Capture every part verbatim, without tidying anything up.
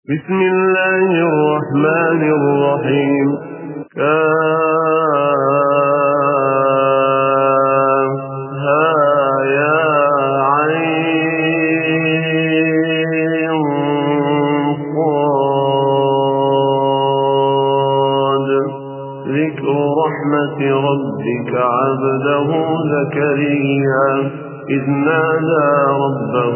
بسم الله الرحمن الرحيم. كافها يا عين صاد. ذكر رحمة ربك عبده زكريا إذ نادى ربه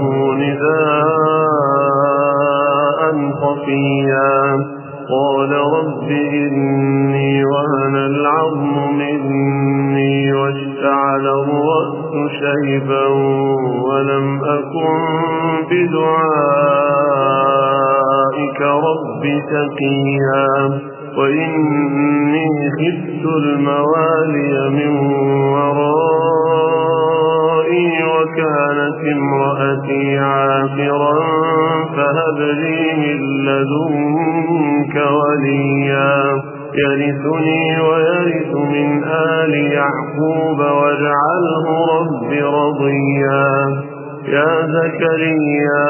نداء خفيا قال رب إني وهن العظم مني واشتعل الرأس شيبا ولم أكن بدعائك رب شقيا وإني خفت الموالي من ورائي وكانت امرأتي عاقرا فهب لي من لدنك وليا يرثني ويرث من آل يعقوب واجعله رب رضيا. يا زكريا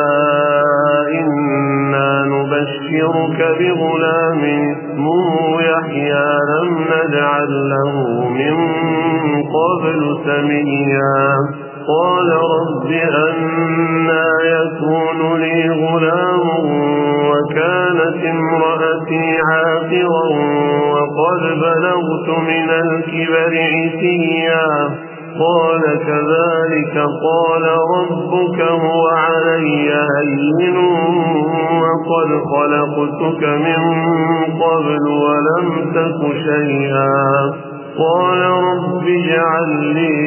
إنا نبشرك بغلام اسمه يحيى لم نجعل له من قبل سميا قال رب أنى يكون لي غلام وكانت امرأتي عاقرا وقد بلغت من الكبر عتيا قال كذلك قال ربك هو علي هين وقد خلقتك من قبل ولم تك شيئا قال رب اجعل لي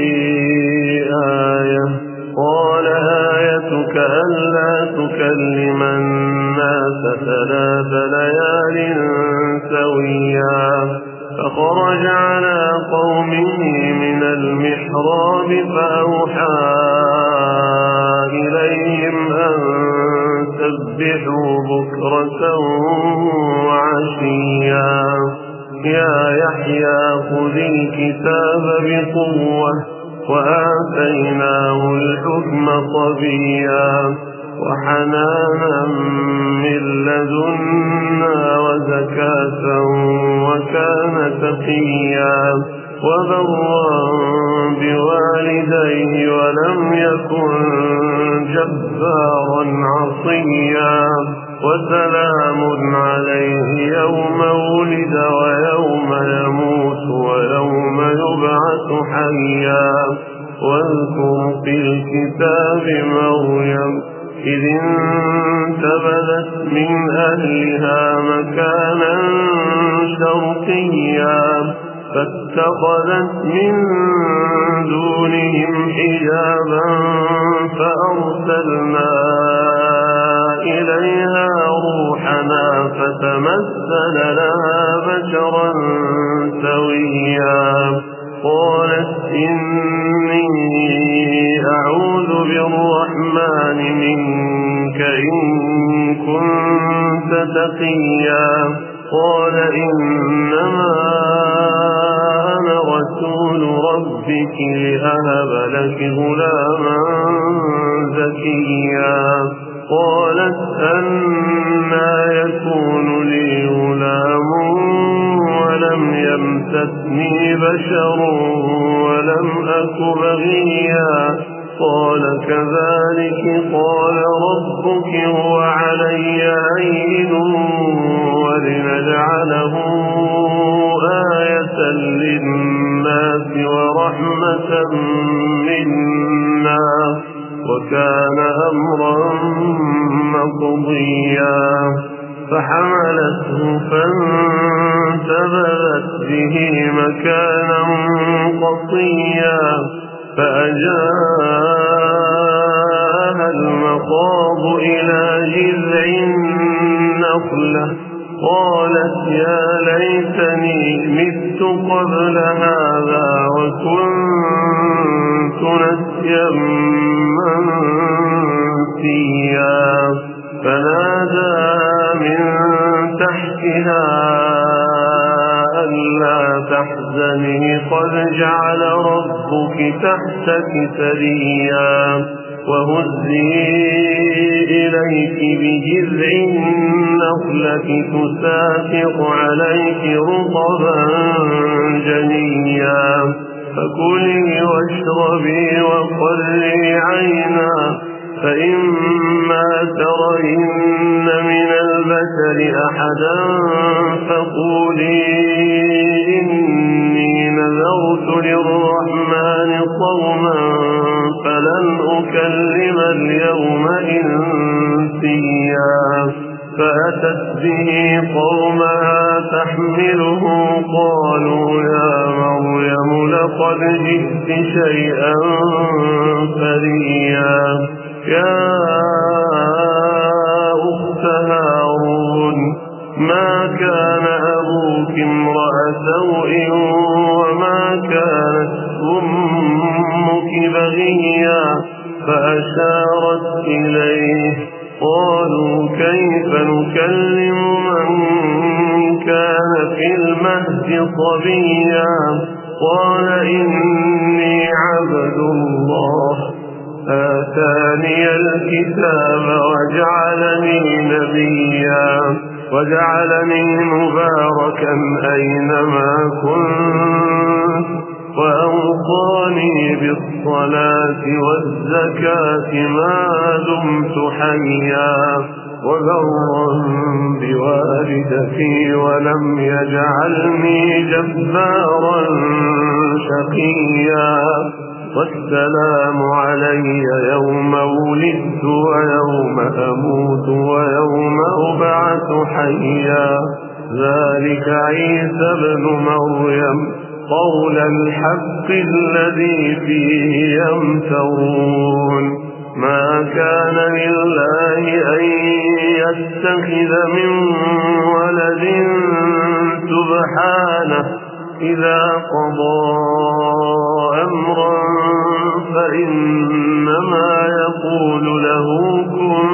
آية قال آيتك ألا تكلم الناس ثلاث ليال سويا فخرج على قومه من المحراب فأوحى إليهم أن سبحوا بكرة وعشيا يا يحيى خذ الكتاب بقوة وآتيناه الحكم صبيا وحنانا من لدنا وزكاة وكان تقيا وبرا بوالديه ولم يكن جبارا عصيا وسلام عليه يوم ولد ويوم يموت ويوم يبعث حيا واذكر في الكتاب مريم إذ انتبذت من أهلها مكانا شرقيا فاتخذت من دونهم حجابا فأرسلنا إليها روحنا فتمثل لها بشرا سويا قالت إني أعوذ بالرحمن منك إن كنت تقيا قال إنما أنا رسول ربك لأهب لك غلاما زكيا قالت أنى يكون لي غلام ولم يمسسني بشر ولم أك بغيا قال كذلك قال ربك هو علي هين ولنجعله آية للناس ورحمة منا وكان أمرا مقضيا فحملته فانتبذت به مكانا قصيا فأجاءها المخاض إلى جذع النخلة قالت يا ليتني مت قبل هذا وكنت نسيا منسيا فنادى من تحتها ألا تحزني قد جعل ربك تحتك سريا وهزي إليك بجذع النخلة تساقط عليك رطبا جنيا فكلي واشربي وقري عينا فإما ترين من البشر أحدا فقولي إني نذرت للرحمن صوما فلن أكلم اليوم إنسيا فأتت به قومها تحمله قالوا يا مريم لقد جئت شيئا فريا يا أخت هارون ما كان أبوك امرأ سوء وما كانت أمك بغيا فأشارت إليه قالوا كيف نكلم من كان في المهد صبيا قال إني عبد الله آتاني الكتاب وجعلني نبيا وجعلني مباركا أينما كنت وأوصاني بالصلاة والزكاة ما دمت حيا وبرا بوالدتي ولم يجعلني جبارا شقيا والسلام علي يوم ولدت ويوم أموت ويوم أبعث حيا ذلك عيسى ابن مريم قول الحق الذي فيه يمترون ما كان لله أن يتخذ من ولد سبحانه إذا قضى أمرا فإنما يقول له كن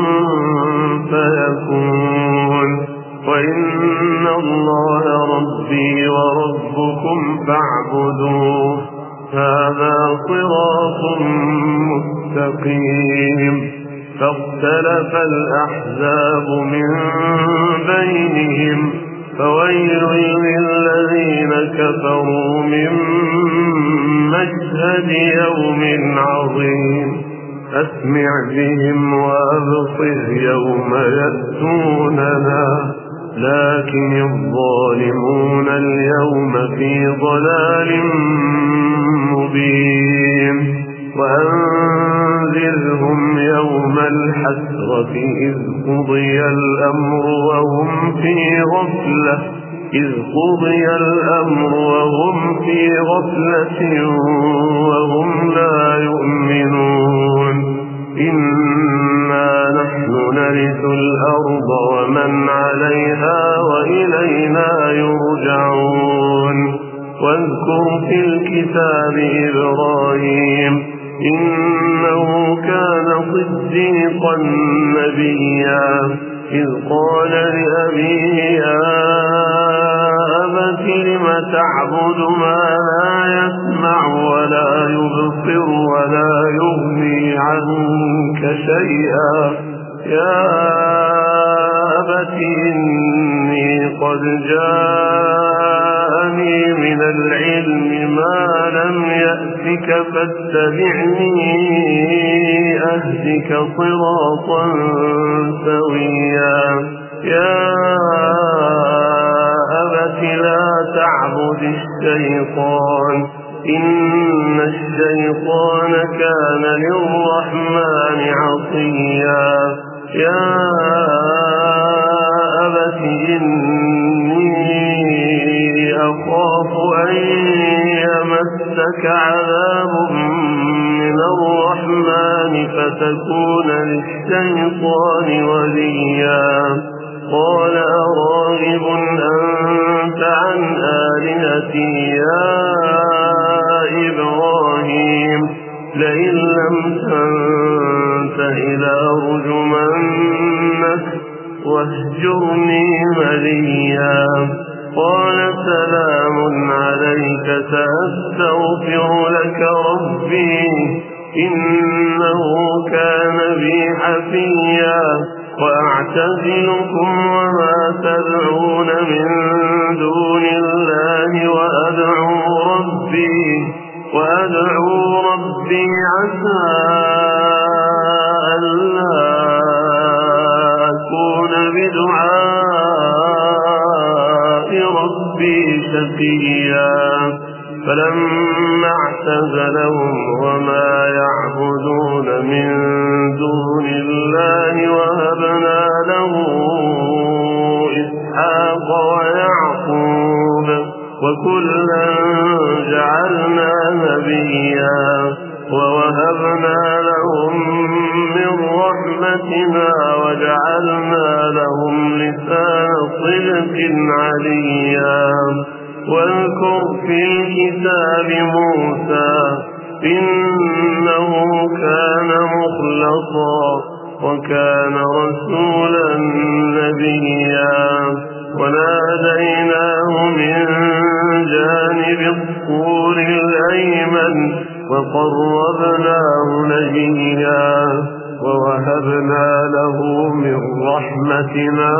فيكون وإن الله ربي وربكم فاعبدوه هذا صراط مستقيم فاختلف الأحزاب من بينهم فويل للذين كفروا من مشهد يوم عظيم أسمع بهم وأبصر يوم يأتوننا لكن الظالمون اليوم في ضلال مبين وأنذرهم يوم الحسرة إذ قضي الأمر وهم في غفلة إذ قضي الأمر وهم في غفلة وهم لا يؤمنون إنا نحن نرث الأرض ومن عليها وإلينا يرجعون واذكر في الكتاب إبراهيم إنه كان صديقا نبيا إذ قال لأبيه يا أبت لم تعبد ما لا يسمع ولا يبصر ولا يغني عنك شيئا يا أبت إني قد جاءني من العلم ما لم يأتك فاتبعني أهدك صراطا سويا يا أبت لا تعبد الشيطان إن الشيطان كان للرحمن عصيا يا أبت إني أخاف أن يمسك عذاب من الرحمن فتكون للشيطان وليا قال أراغب أنت عن آلهتي يا إبراهيم لئن لم تنته لأرجمنك واهجرني مليا قال سلام عليك سأستغفر لك ربي إنه كان بي حفيا وأعتزلكم وما تدعون من دون الله وأدعو ربي وأدعو ربي عسى ألا أكون بدعاء ربي شقيا فلما اعتزلهم وما يعبدون من دون الله وهبنا له إسحاق ويعقوب وكلا جعلنا نبيا ووهبنا لهم من رحمتنا وجعلنا لهم لسان صدق عليا واذكر في الكتاب موسى إنه كان مخلصا وكان رسولا نبيا وناديناه من جانب الطور الأيمن وقربناه نجيا ووهبنا له من رحمتنا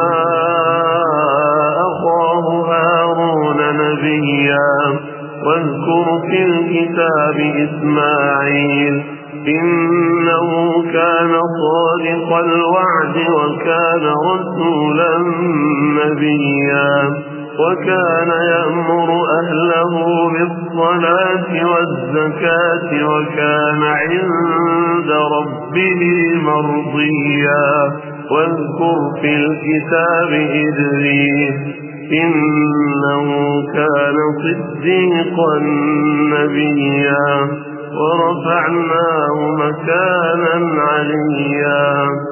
أخاه هارون نبيا واذكر في الكتاب إسماعيل إنه كان صادق الوعد وكان رسولا نبيا وكان يأمر أهله بالصلاة والزكاة وكان عند ربه مرضيا واذكر في الكتاب إدريس إنه كان صديقا نبيا ورفعناه مكانا عليا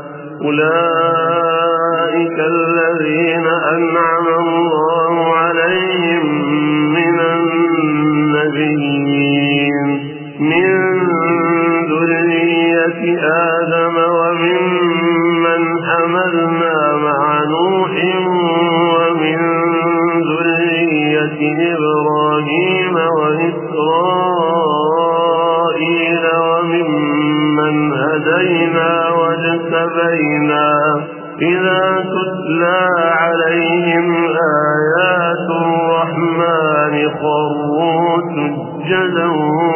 أولئك الذين أنعم الله عليهم من النبيين من ذرية آدم وممن حملنا مع نوح ومن ذرية إبراهيم وإسرائيل وممن هدينا واجتبينا إذا تتلى عليهم آيات الرحمن خروا سجدا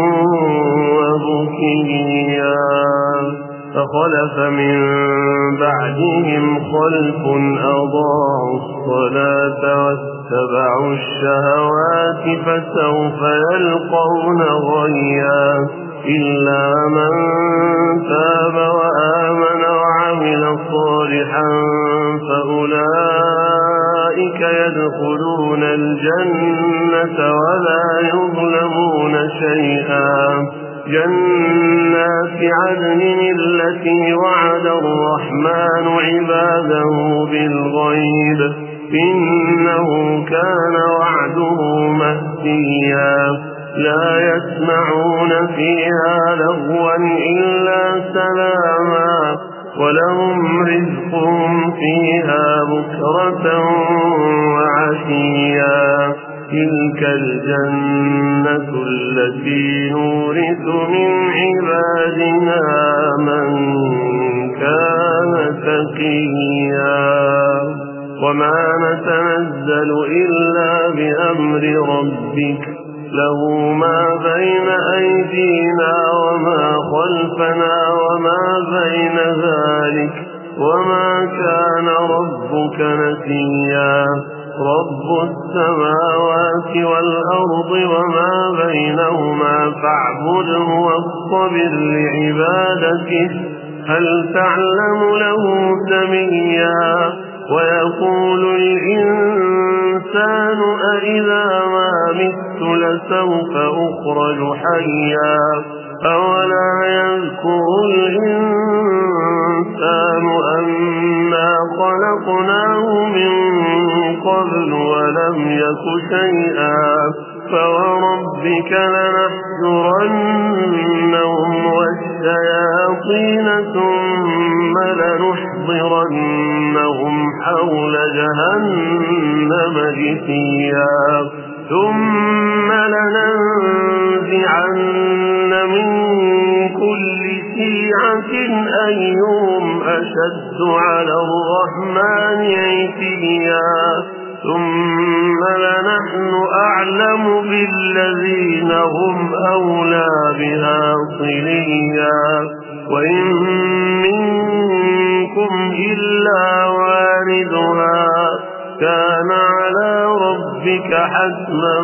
وبكيا فخلف من بعدهم خلف أضاعوا الصلاة واتبعوا الشهوات فسوف يلقون غيا إلا من تاب وآمن وعمل صالحا فأولئك يدخلون الجنة ولا يظلمون شيئا جنات عدن التي وعد الرحمن عباده بالغيب إنه كان وعده مهديا لا يسمعون فيها لغوا إلا سلاما ولهم رزقهم فيها بكرة وعشيا تلك الجنة التي نورث من عبادنا من كان تقيا وما نتنزل إلا بأمر ربك له ما بين أيدينا وما خلفنا وما بين ذلك وما كان ربك نسيا رب السماوات والأرض وما بينهما فاعبده واصطبر لعبادته هل تعلم له سميا ويقول الإنسان أإذا ما مت لسوف أخرج حيا أولا يذكر الإنسان أنا خلقناه من قبل ولم يك شيئا فوربك لنحشرنهم والشياطين ثم لنحضرنهم حول جهنم جثيا ثم لننزعن من كل شيعة أيهم أشد على الرحمن عتيا ثم لنحن أعلم بالذين هم أولى بها صليا وإن منكم إلا واردها كان على ربك حتما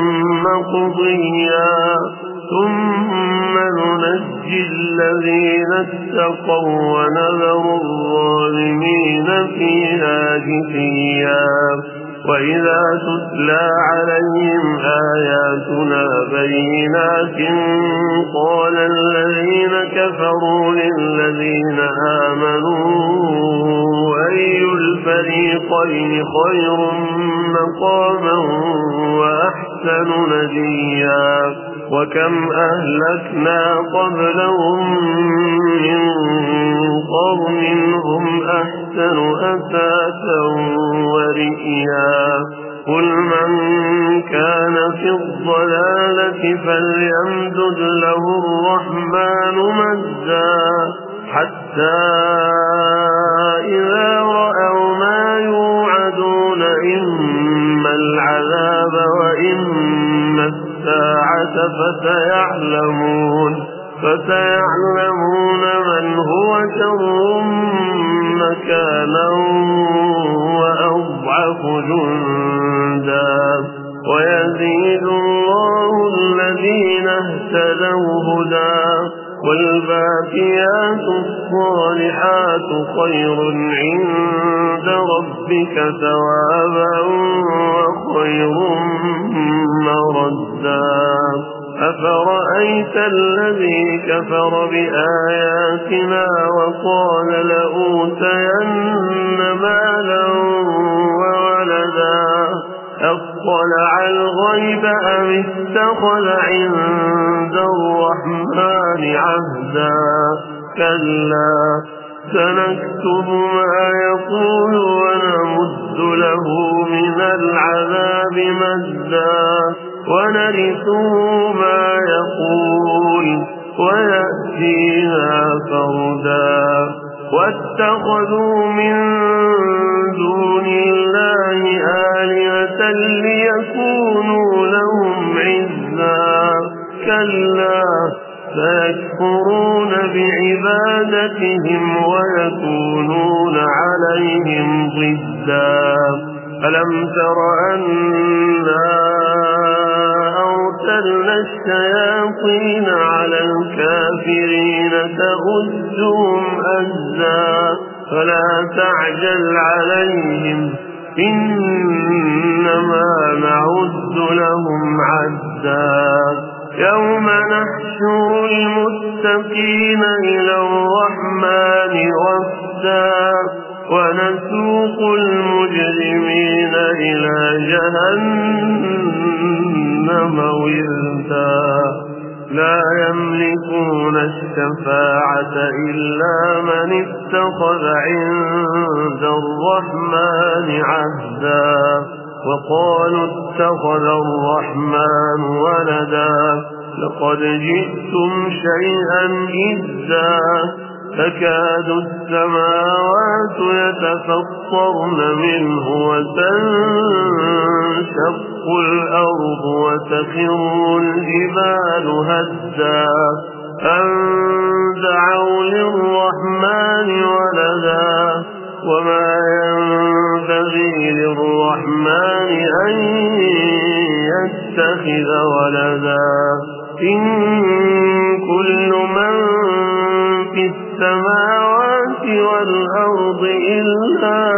مقضيا ثم ننجي الذين اتقوا ونذر الظالمين فيها جثيا وإذا تتلى عليهم آياتنا بينات قال الذين كفروا للذين آمنوا أي الفريقين خير مقاما وأحسن نديا وكم أهلكنا قبلهم من قرن هم أحسن أثاثا ورئيا قل من كان في الضلالة فليمدد له الرحمن مدا حتى إذا رأوا ما يوعدون إما العذاب وإما الساعة فسيعلمون فسيعلمون من هو شر مكانا وأضعف جندا ويزيد الله الذين اهتدوا هدى والباقيات الصالحات خير عند ربك ثوابا وخير مردا أفرأيت الذي كفر بآياتنا وقال لأوتين مالا وولدا أطلع الغيب أم اتخذ عند الرحمن عهدا كلا سنكتب ما يقول ونمد له من العذاب مدا ونرثه ما يقول ويأتينا فردا واتخذوا من دون الله آلهة ليكونوا لهم عزا كلا سيكفرون بعبادتهم ويكونون عليهم ضدا ألم تر أنا أرسلنا الشياطين على الكافرين تؤزهم أزا فلا تعجل عليهم إنما نعد لهم عدا يوم نحشر المتقين إلى الرحمن وفدا ونسوق المجرمين إلى جهنم وردا لا يملكون الشفاعة إلا من اتخذ عند الرحمن عهدا وقالوا اتخذ الرحمن ولدا لقد جئتم شيئا إدا تكاد السماوات يتفطرن منه وتنشق الأرض وتخر الجبال هدا أن دعوا للرحمن ولدا وما ينبغي للرحمن أن يتخذ ولدا إن كل من في السماوات والأرض إلا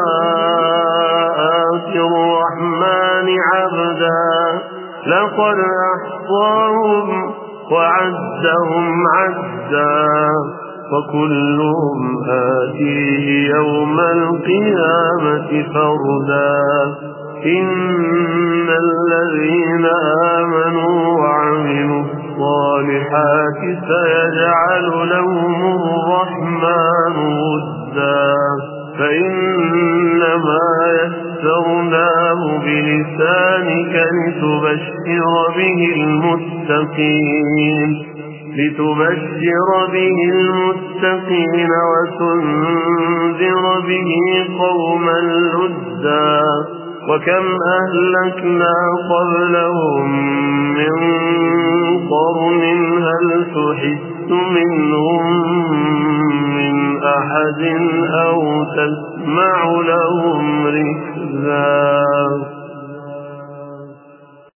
آتي الرحمن عبدا لقد أحصاهم وعدهم عدا وكلهم آتيه يوم القيامة فردا إن الذين آمنوا وعملوا الصالحات سيجعل لهم الرحمن ودا فإنما يسرناه بلسانك لتبشر به المتقين لتبشر به المتقين وتنذر به قوما لدا وكم أهلكنا قبلهم من قرن هل تحس منهم من أحد أو تسمع لهم ركزا.